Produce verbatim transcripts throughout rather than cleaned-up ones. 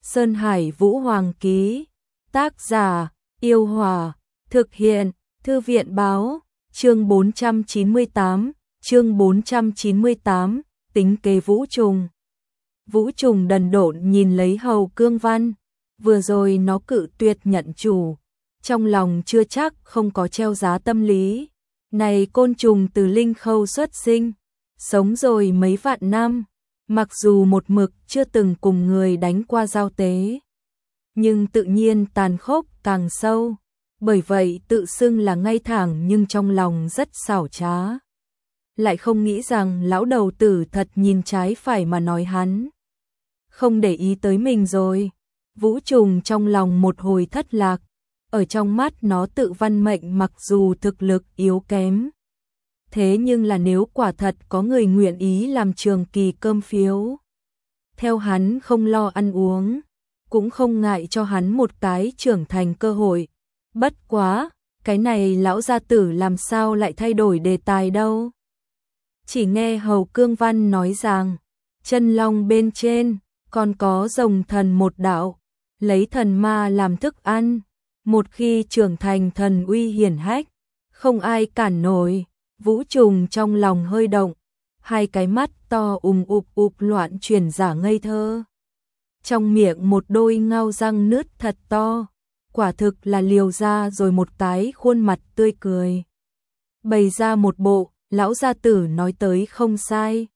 Sơn Hải Vũ Hoàng ký. Tác giả, Yêu Hòa. Thực hiện, Thư viện báo. Chương bốn trăm chín mươi tám, chương bốn trăm chín mươi tám, tính kế Vũ Trùng. Vũ Trùng đần độn nhìn lấy Hầu Cương Văn, vừa rồi nó cự tuyệt nhận chủ, trong lòng chưa chắc không có treo giá tâm lý. Này côn trùng từ linh khâu xuất sinh, sống rồi mấy vạn năm, mặc dù một mực chưa từng cùng người đánh qua giao tế, nhưng tự nhiên tàn khốc càng sâu, bởi vậy tự xưng là ngay thẳng nhưng trong lòng rất xảo trá. Lại không nghĩ rằng lão đầu tử thật nhìn trái phải mà nói hắn không để ý tới mình rồi. Vũ Trùng trong lòng một hồi thất lạc, ở trong mắt nó Tự Văn Mệnh mặc dù thực lực yếu kém, thế nhưng là nếu quả thật có người nguyện ý làm trường kỳ cơm phiếu, theo hắn không lo ăn uống, cũng không ngại cho hắn một cái trưởng thành cơ hội. Bất quá, cái này lão gia tử làm sao lại thay đổi đề tài đâu. Chỉ nghe Hầu Cương Văn nói rằng, chân long bên trên, còn có rồng thần một đạo, lấy thần ma làm thức ăn, một khi trưởng thành thần uy hiển hách, không ai cản nổi. Vũ Trùng trong lòng hơi động, hai cái mắt to ùm ụp ụp loạn chuyển giả ngây thơ. Trong miệng một đôi ngao răng nứt thật to, quả thực là liều ra rồi một cái khuôn mặt tươi cười. Bày ra một bộ, lão gia tử nói tới không sai.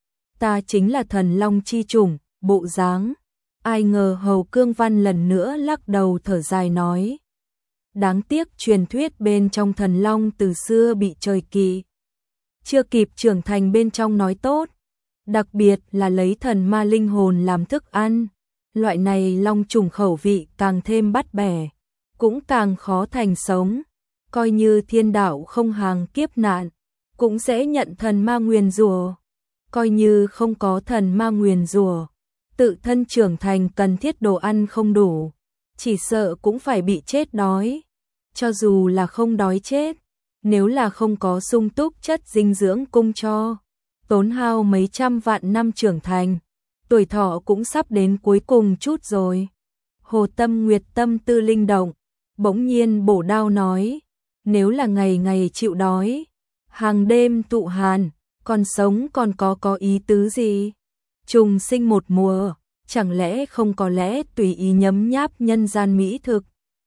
Ta chính là thần long chi chủng, bộ dáng. Ai ngờ Hầu Cương Văn lần nữa lắc đầu thở dài nói. Đáng tiếc truyền thuyết bên trong thần long từ xưa bị trời kỵ, chưa kịp trưởng thành bên trong nói tốt, đặc biệt là lấy thần ma linh hồn làm thức ăn. Loại này long trùng khẩu vị càng thêm bắt bẻ, cũng càng khó thành sống, coi như thiên đạo không hàng kiếp nạn, cũng sẽ nhận thần ma nguyền rủa. Coi như không có thần ma nguyền rủa, tự thân trưởng thành cần thiết đồ ăn không đủ, chỉ sợ cũng phải bị chết đói. Cho dù là không đói chết, nếu là không có sung túc chất dinh dưỡng cung cho, tốn hao mấy trăm vạn năm trưởng thành, tuổi thọ cũng sắp đến cuối cùng chút rồi. Hồ Tâm Nguyệt tâm tư linh động, bỗng nhiên bổ đao nói, nếu là ngày ngày chịu đói, hàng đêm tụ hàn, còn sống còn có có ý tứ gì? Trùng sinh một mùa, chẳng lẽ không có lẽ tùy ý nhấm nháp nhân gian mỹ thực,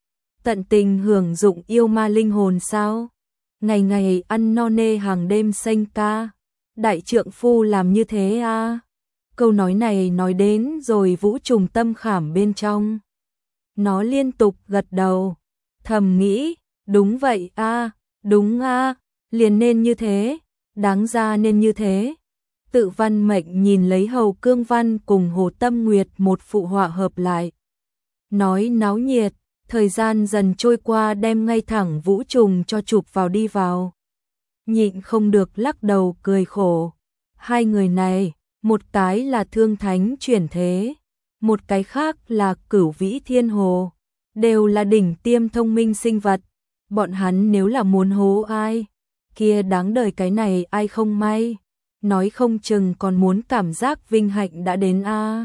tận tình hưởng dụng yêu ma linh hồn sao? Ngày ngày ăn no nê hàng đêm xanh ca, đại trượng phu làm như thế à? Câu nói này nói đến rồi Vũ Trùng tâm khảm bên trong. Nó liên tục gật đầu, thầm nghĩ, đúng vậy a, đúng a, liền nên như thế, đáng ra nên như thế. Tự Văn Mệnh nhìn lấy Hầu Cương Văn cùng Hồ Tâm Nguyệt một phụ họa hợp lại. Nói náo nhiệt, thời gian dần trôi qua đem ngay thẳng Vũ Trùng cho chụp vào đi vào. Nhịn không được lắc đầu cười khổ. Hai người này, một cái là thương thánh chuyển thế, một cái khác là cửu vĩ thiên hồ, đều là đỉnh tiêm thông minh sinh vật. Bọn hắn nếu là muốn hố ai, kia đáng đời cái này ai không may, nói không chừng còn muốn cảm giác vinh hạnh đã đến a.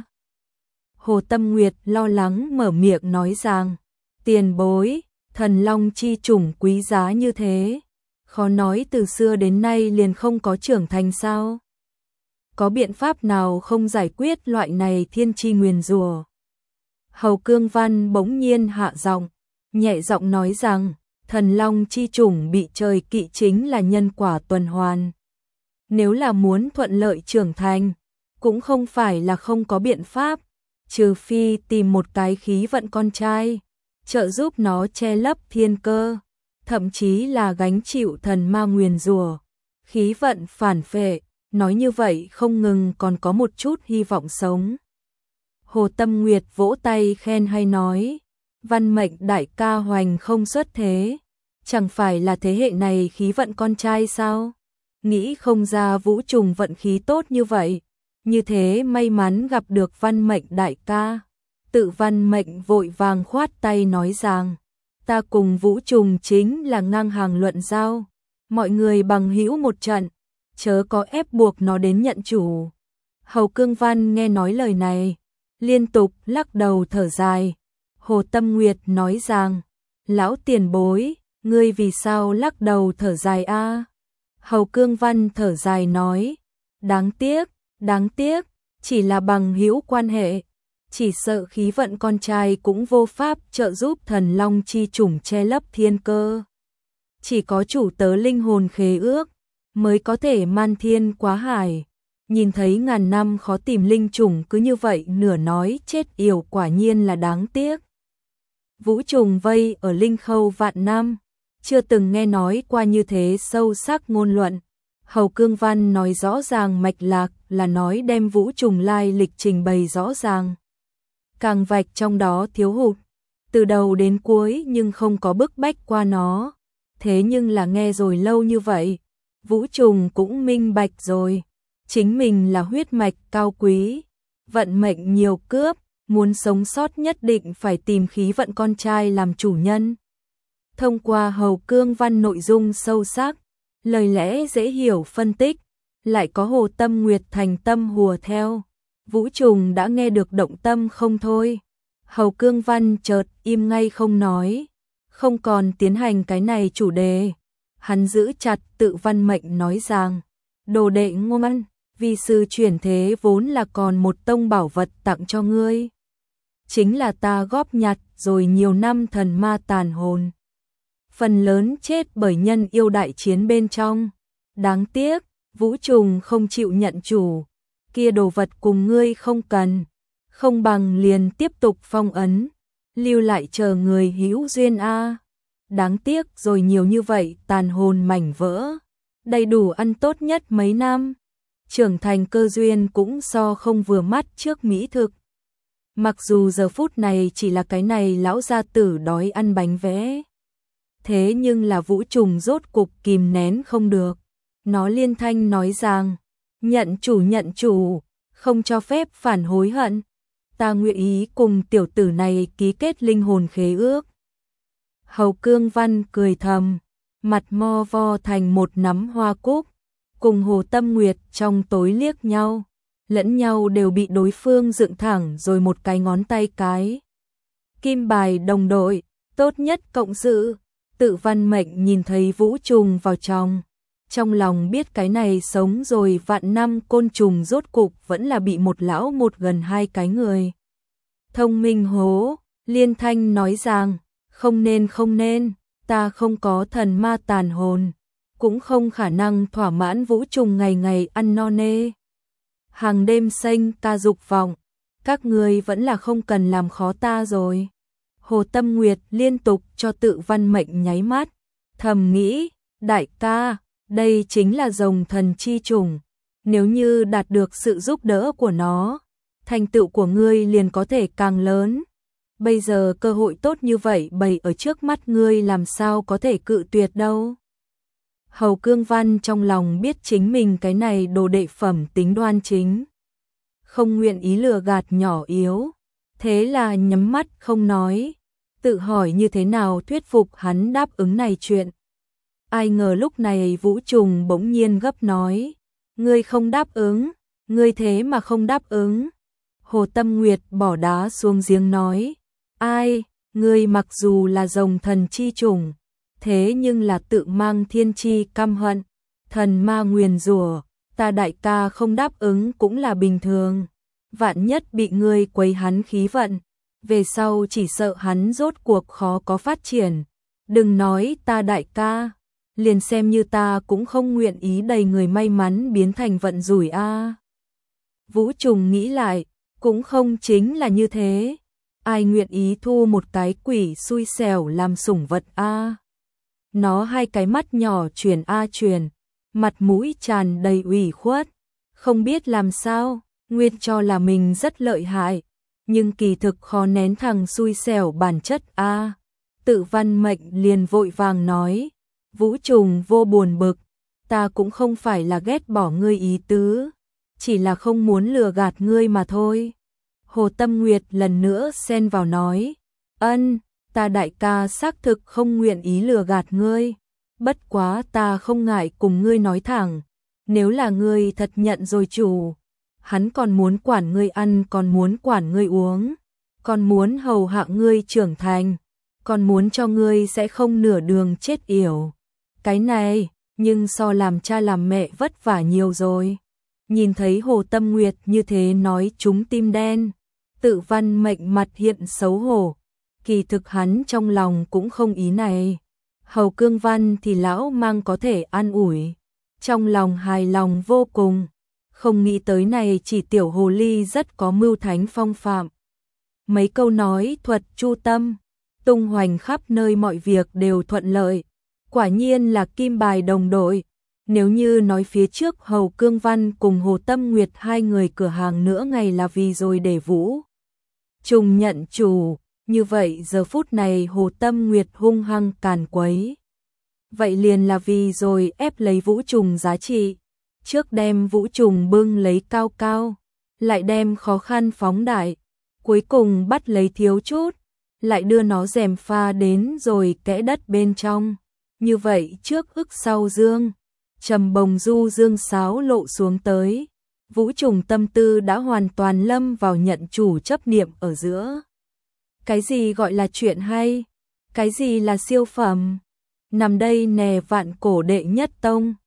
Hồ Tâm Nguyệt lo lắng mở miệng nói rằng, tiền bối, thần long chi chủng quý giá như thế, khó nói từ xưa đến nay liền không có trưởng thành sao? Có biện pháp nào không giải quyết loại này thiên chi nguyền rủa? Hầu Cương Văn bỗng nhiên hạ giọng, nhẹ giọng nói rằng, thần long chi chủng bị trời kỵ chính là nhân quả tuần hoàn. Nếu là muốn thuận lợi trưởng thành, cũng không phải là không có biện pháp, trừ phi tìm một cái khí vận con trai, trợ giúp nó che lấp thiên cơ, thậm chí là gánh chịu thần ma nguyền rủa, khí vận phản phệ, nói như vậy không ngừng còn có một chút hy vọng sống. Hồ Tâm Nguyệt vỗ tay khen hay nói, Văn Mệnh đại ca hoành không xuất thế, chẳng phải là thế hệ này khí vận con trai sao? Nghĩ không ra Vũ Trùng vận khí tốt như vậy, như thế may mắn gặp được Văn Mệnh đại ca. Tự Văn Mệnh vội vàng khoát tay nói rằng, ta cùng Vũ Trùng chính là ngang hàng luận giao, mọi người bằng hữu một trận, chớ có ép buộc nó đến nhận chủ. Hầu Cương Văn nghe nói lời này, liên tục lắc đầu thở dài. Hồ Tâm Nguyệt nói rằng, lão tiền bối, ngươi vì sao lắc đầu thở dài a? Hầu Cương Văn thở dài nói, đáng tiếc, đáng tiếc, chỉ là bằng hữu quan hệ, chỉ sợ khí vận con trai cũng vô pháp trợ giúp thần long chi chủng che lấp thiên cơ. Chỉ có chủ tớ linh hồn khế ước mới có thể man thiên quá hải. Nhìn thấy ngàn năm khó tìm linh chủng cứ như vậy nửa nói chết yểu, quả nhiên là đáng tiếc. Vũ trùng vây ở linh khâu vạn năm, chưa từng nghe nói qua như thế sâu sắc ngôn luận. Hầu Cương Văn nói rõ ràng mạch lạc, là nói đem vũ trùng lai lịch trình bày rõ ràng. Càng vạch trong đó thiếu hụt, từ đầu đến cuối nhưng không có bức bách qua nó. Thế nhưng là nghe rồi lâu như vậy, vũ trùng cũng minh bạch rồi. Chính mình là huyết mạch cao quý, vận mệnh nhiều cướp, muốn sống sót nhất định phải tìm khí vận con trai làm chủ nhân. Thông qua Hầu Cương Văn nội dung sâu sắc, lời lẽ dễ hiểu phân tích, lại có Hồ Tâm Nguyệt thành tâm hùa theo. Vũ trùng đã nghe được động tâm không thôi. Hầu Cương Văn chợt im ngay không nói, không còn tiến hành cái này chủ đề. Hắn giữ chặt Tự Văn Mệnh nói rằng, đồ đệ ngoan, vi sư chuyển thế vốn là còn một tông bảo vật tặng cho ngươi. Chính là ta góp nhặt rồi nhiều năm thần ma tàn hồn. Phần lớn chết bởi nhân yêu đại chiến bên trong. Đáng tiếc, vũ trùng không chịu nhận chủ. Kia đồ vật cùng ngươi không cần. Không bằng liền tiếp tục phong ấn. Lưu lại chờ người hữu duyên a. Đáng tiếc rồi nhiều như vậy tàn hồn mảnh vỡ. Đầy đủ ăn tốt nhất mấy năm. Trưởng thành cơ duyên cũng so không vừa mắt trước mỹ thực. Mặc dù giờ phút này chỉ là cái này lão gia tử đói ăn bánh vẽ. Thế nhưng là vũ trùng rốt cục kìm nén không được. Nó liên thanh nói rằng, nhận chủ nhận chủ, không cho phép phản hối hận. Ta nguyện ý cùng tiểu tử này ký kết linh hồn khế ước. Hầu Cương Văn cười thầm, mặt mo vo thành một nắm hoa cúc, cùng Hồ Tâm Nguyệt trong tối liếc nhau, lẫn nhau đều bị đối phương dựng thẳng rồi một cái ngón tay cái. Kim bài đồng đội, tốt nhất cộng sự. Tự Văn Mệnh nhìn thấy vũ trùng vào trong, trong lòng biết cái này sống rồi vạn năm côn trùng rốt cục vẫn là bị một lão một gần hai cái người. Thông minh hố, liên thanh nói rằng, không nên không nên, ta không có thần ma tàn hồn, cũng không khả năng thỏa mãn vũ trùng ngày ngày ăn no nê. Hàng đêm xanh ta dục vọng, các người vẫn là không cần làm khó ta rồi. Hồ Tâm Nguyệt liên tục cho Tự Văn Mệnh nháy mắt, thầm nghĩ, đại ca, đây chính là rồng thần chi trùng, nếu như đạt được sự giúp đỡ của nó, thành tựu của ngươi liền có thể càng lớn. Bây giờ cơ hội tốt như vậy bày ở trước mắt ngươi làm sao có thể cự tuyệt đâu. Hầu Cương Văn trong lòng biết chính mình cái này đồ đệ phẩm tính đoan chính, không nguyện ý lừa gạt nhỏ yếu. Thế là nhắm mắt không nói, tự hỏi như thế nào thuyết phục hắn đáp ứng này chuyện. Ai ngờ lúc này vũ trùng bỗng nhiên gấp nói, ngươi không đáp ứng, ngươi thế mà không đáp ứng. Hồ Tâm Nguyệt bỏ đá xuống giếng nói, ai, ngươi mặc dù là rồng thần chi trùng, thế nhưng là tự mang thiên chi căm hận, thần ma nguyền rủa, ta đại ca không đáp ứng cũng là bình thường. Vạn nhất bị ngươi quấy hắn khí vận, về sau chỉ sợ hắn rốt cuộc khó có phát triển. Đừng nói ta đại ca, liền xem như ta cũng không nguyện ý đầy người may mắn biến thành vận rủi a. Vũ trùng nghĩ lại, cũng không chính là như thế. Ai nguyện ý thu một cái quỷ xui xẻo làm sủng vật a? Nó hai cái mắt nhỏ chuyển a chuyển, mặt mũi tràn đầy ủy khuất, không biết làm sao. Nguyên cho là mình rất lợi hại, nhưng kỳ thực khó nén thằng xui xẻo bản chất a. À, Tự Văn Mệnh liền vội vàng nói, vũ trùng vô buồn bực, ta cũng không phải là ghét bỏ ngươi ý tứ, chỉ là không muốn lừa gạt ngươi mà thôi. Hồ Tâm Nguyệt lần nữa xen vào nói, ân, ta đại ca xác thực không nguyện ý lừa gạt ngươi, bất quá ta không ngại cùng ngươi nói thẳng, nếu là ngươi thật nhận rồi chủ. hắn còn muốn quản ngươi ăn, còn muốn quản ngươi uống, còn muốn hầu hạ ngươi trưởng thành, còn muốn cho ngươi sẽ không nửa đường chết yểu. Cái này, nhưng so làm cha làm mẹ vất vả nhiều rồi. Nhìn thấy Hồ Tâm Nguyệt như thế nói trúng tim đen, Tự Văn Mệnh mặt hiện xấu hổ, kỳ thực hắn trong lòng cũng không ý này. Hầu Cương Văn thì lão mang có thể an ủi, trong lòng hài lòng vô cùng, không nghĩ tới này chỉ tiểu hồ ly rất có mưu thánh phong phạm. Mấy câu nói thuật chu tâm, tung hoành khắp nơi, mọi việc đều thuận lợi, quả nhiên là kim bài đồng đội. Nếu như nói phía trước Hầu Cương Văn cùng Hồ Tâm Nguyệt hai người cửa hàng nửa ngày là vì rồi để Vũ Trùng nhận chủ, như vậy giờ phút này Hồ Tâm Nguyệt hung hăng càn quấy. Vậy liền là vì rồi ép lấy Vũ Trùng giá trị, trước đem Vũ Trùng bưng lấy cao cao, lại đem khó khăn phóng đại, cuối cùng bắt lấy thiếu chút, lại đưa nó gièm pha đến rồi kẽ đất bên trong. Như vậy trước ức sau dương, trầm bồng du dương sáo lộ xuống tới, Vũ Trùng tâm tư đã hoàn toàn lâm vào nhận chủ chấp niệm ở giữa. Cái gì gọi là chuyện hay? Cái gì là siêu phẩm? Nằm đây nè vạn cổ đệ nhất tông.